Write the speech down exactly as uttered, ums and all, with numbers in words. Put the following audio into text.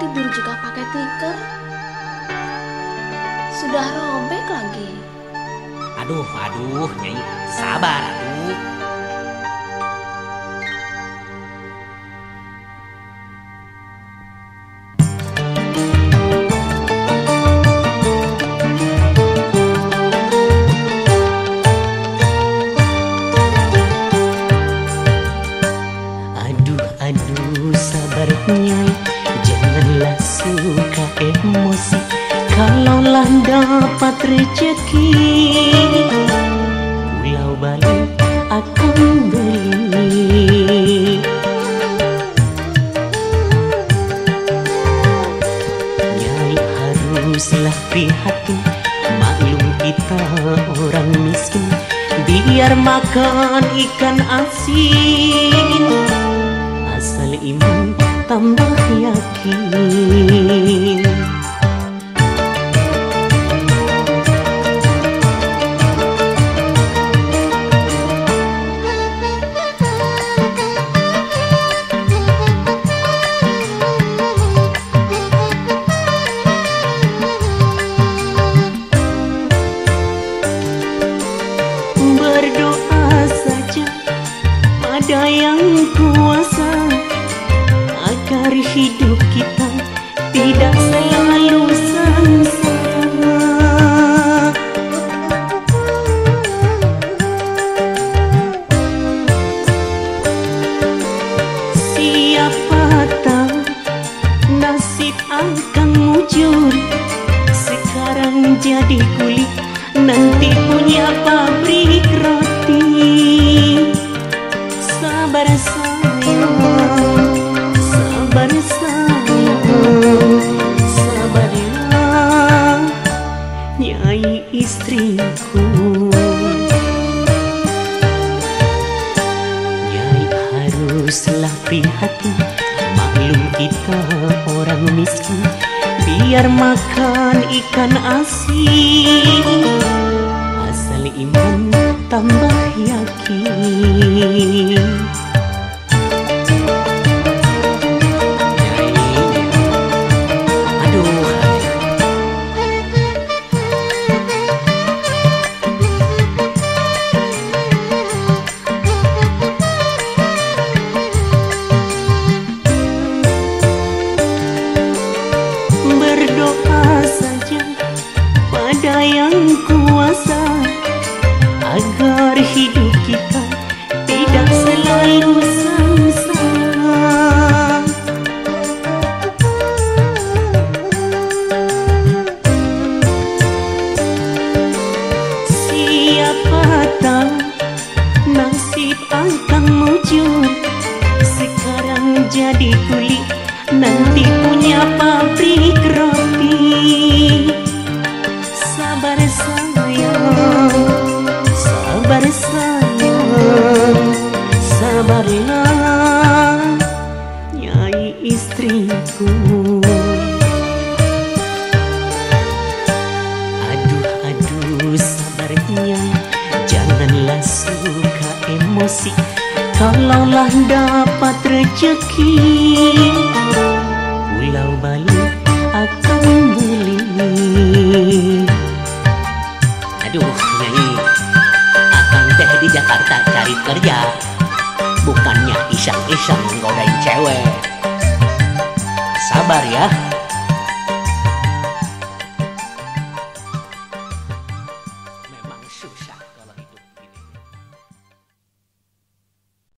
tidur juga pakai tikar. Sudah robek lagi. Aduh, aduh, Nyai, sabar atuh. Aduh, aduh, sabar Nyai, janganlah suka emosi. Kalaulah dapat rezeki, Pulau Bali akan beli. Nyai haruslah prihatin, maklum kita orang miskin, biar makan ikan asin, asal iman tambah yakin. Berdoa saja pada Yang Kuasa agar hidup kita tidak selalu sengsara. Siapa tahu nasib akan mujur, sekarang jadi kulit, nanti punya pabrik roti. Sabar sayang, sabar sayang, sabarlah Nyai istriku. Nyai haruslah prihatin, maklum kita orang miskin, biar makan ikan asin, asal iman tambah yakin. Berdoa saja pada Yang Kuasa agar hidup kita tidak selalu sengsara. Siapa tahu nasib akan mujur, sekarang jadi kulit, nanti punya pabrik roti. Sabar sayang, sabar sayang, sabarlah Nyai istriku. Aduh, aduh, sabar Nyai, janganlah suka emosi. Kalaulah dapat rezeki, Pulau Bali akan beli. Aduh, Nyai, akang teh di Jakarta cari kerja, bukannya iseng-iseng godain cewek. Sabar ya.